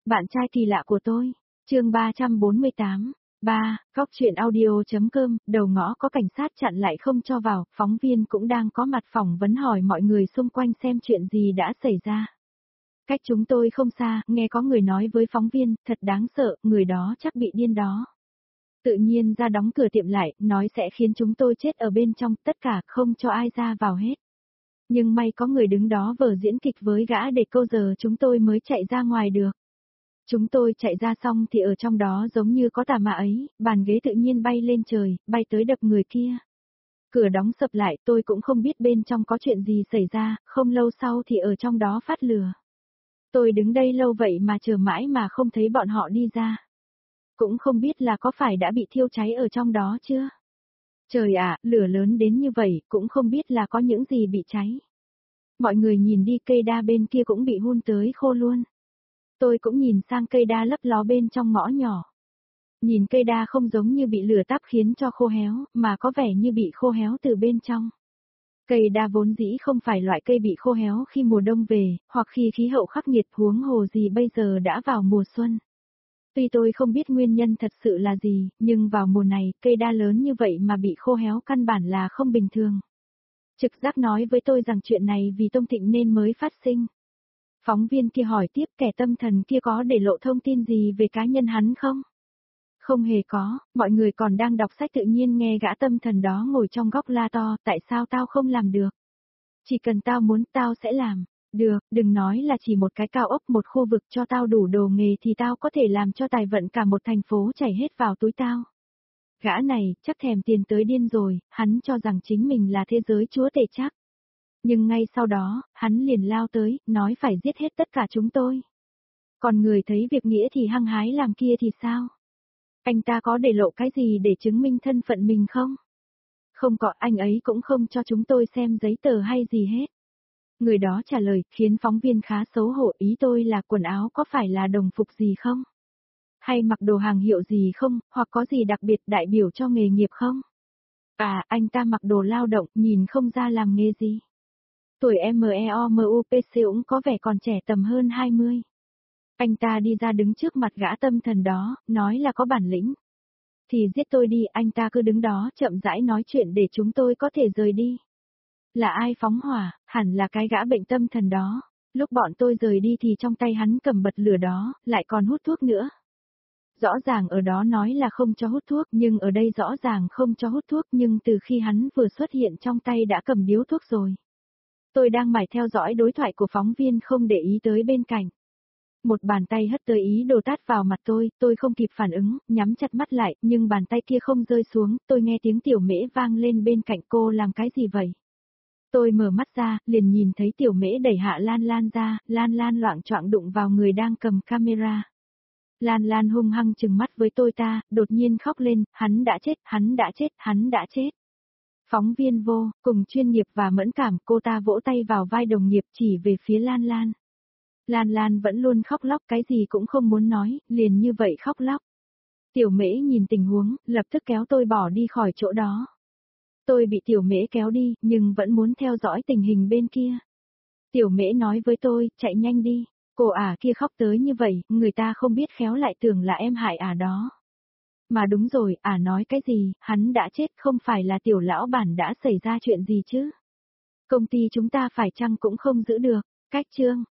Bạn trai kỳ lạ của tôi. Chương 348. 3. Góc truyện audio.com. Đầu ngõ có cảnh sát chặn lại không cho vào, phóng viên cũng đang có mặt phỏng vấn hỏi mọi người xung quanh xem chuyện gì đã xảy ra. Cách chúng tôi không xa, nghe có người nói với phóng viên, thật đáng sợ, người đó chắc bị điên đó. Tự nhiên ra đóng cửa tiệm lại, nói sẽ khiến chúng tôi chết ở bên trong, tất cả không cho ai ra vào hết. Nhưng may có người đứng đó vở diễn kịch với gã để câu giờ chúng tôi mới chạy ra ngoài được. Chúng tôi chạy ra xong thì ở trong đó giống như có tà ma ấy, bàn ghế tự nhiên bay lên trời, bay tới đập người kia. Cửa đóng sập lại, tôi cũng không biết bên trong có chuyện gì xảy ra, không lâu sau thì ở trong đó phát lửa. Tôi đứng đây lâu vậy mà chờ mãi mà không thấy bọn họ đi ra. Cũng không biết là có phải đã bị thiêu cháy ở trong đó chưa? Trời ạ, lửa lớn đến như vậy, cũng không biết là có những gì bị cháy. Mọi người nhìn đi, cây đa bên kia cũng bị hun tới khô luôn. Tôi cũng nhìn sang cây đa lấp ló bên trong ngõ nhỏ. Nhìn cây đa không giống như bị lửa táp khiến cho khô héo, mà có vẻ như bị khô héo từ bên trong. Cây đa vốn dĩ không phải loại cây bị khô héo khi mùa đông về, hoặc khi khí hậu khắc nghiệt, huống hồ gì bây giờ đã vào mùa xuân. Tuy tôi không biết nguyên nhân thật sự là gì, nhưng vào mùa này, cây đa lớn như vậy mà bị khô héo căn bản là không bình thường. Trực giác nói với tôi rằng chuyện này vì Tông Thịnh nên mới phát sinh. Phóng viên kia hỏi tiếp, kẻ tâm thần kia có để lộ thông tin gì về cá nhân hắn không? Không hề có, mọi người còn đang đọc sách tự nhiên nghe gã tâm thần đó ngồi trong góc la to, tại sao tao không làm được? Chỉ cần tao muốn tao sẽ làm. Được, đừng nói là chỉ một cái cao ốc, một khu vực, cho tao đủ đồ nghề thì tao có thể làm cho tài vận cả một thành phố chảy hết vào túi tao. Gã này, chắc thèm tiền tới điên rồi, hắn cho rằng chính mình là thế giới chúa tể chắc. Nhưng ngay sau đó, hắn liền lao tới, nói phải giết hết tất cả chúng tôi. Còn người thấy việc nghĩa thì hăng hái làm kia thì sao? Anh ta có để lộ cái gì để chứng minh thân phận mình không? Không có, anh ấy cũng không cho chúng tôi xem giấy tờ hay gì hết. Người đó trả lời, khiến phóng viên khá xấu hổ, ý tôi là quần áo có phải là đồng phục gì không? Hay mặc đồ hàng hiệu gì không, hoặc có gì đặc biệt đại biểu cho nghề nghiệp không? À, anh ta mặc đồ lao động, nhìn không ra làm nghề gì. Tuổi MEOMUPC cũng có vẻ còn trẻ, tầm hơn 20. Anh ta đi ra đứng trước mặt gã tâm thần đó, nói là có bản lĩnh. Thì giết tôi đi, anh ta cứ đứng đó chậm rãi nói chuyện để chúng tôi có thể rời đi. Là ai phóng hỏa, hẳn là cái gã bệnh tâm thần đó. Lúc bọn tôi rời đi thì trong tay hắn cầm bật lửa đó, lại còn hút thuốc nữa. Rõ ràng ở đó nói là không cho hút thuốc, nhưng ở đây rõ ràng không cho hút thuốc, nhưng từ khi hắn vừa xuất hiện trong tay đã cầm điếu thuốc rồi. Tôi đang mải theo dõi đối thoại của phóng viên không để ý tới bên cạnh. Một bàn tay hất tới ý đồ tát vào mặt tôi không kịp phản ứng, nhắm chặt mắt lại, nhưng bàn tay kia không rơi xuống, tôi nghe tiếng Tiểu Mễ vang lên bên cạnh. Cô làm cái gì vậy? Tôi mở mắt ra, liền nhìn thấy Tiểu Mễ đẩy Hạ Lan Lan ra, Lan Lan loạng choạng đụng vào người đang cầm camera. Lan Lan hung hăng trừng mắt với tôi ta, đột nhiên khóc lên, hắn đã chết, hắn đã chết, hắn đã chết. Phóng viên vô, cùng chuyên nghiệp và mẫn cảm, cô ta vỗ tay vào vai đồng nghiệp chỉ về phía Lan Lan. Lan Lan vẫn luôn khóc lóc, cái gì cũng không muốn nói, liền như vậy khóc lóc. Tiểu Mễ nhìn tình huống, lập tức kéo tôi bỏ đi khỏi chỗ đó. Tôi bị Tiểu Mễ kéo đi, nhưng vẫn muốn theo dõi tình hình bên kia. Tiểu Mễ nói với tôi, chạy nhanh đi, cô ả kia khóc tới như vậy, người ta không biết khéo lại tưởng là em hại ả đó. Mà đúng rồi, ả nói cái gì, hắn đã chết, không phải là Tiểu lão bản đã xảy ra chuyện gì chứ? Công ty chúng ta phải chăng cũng không giữ được, cách chương.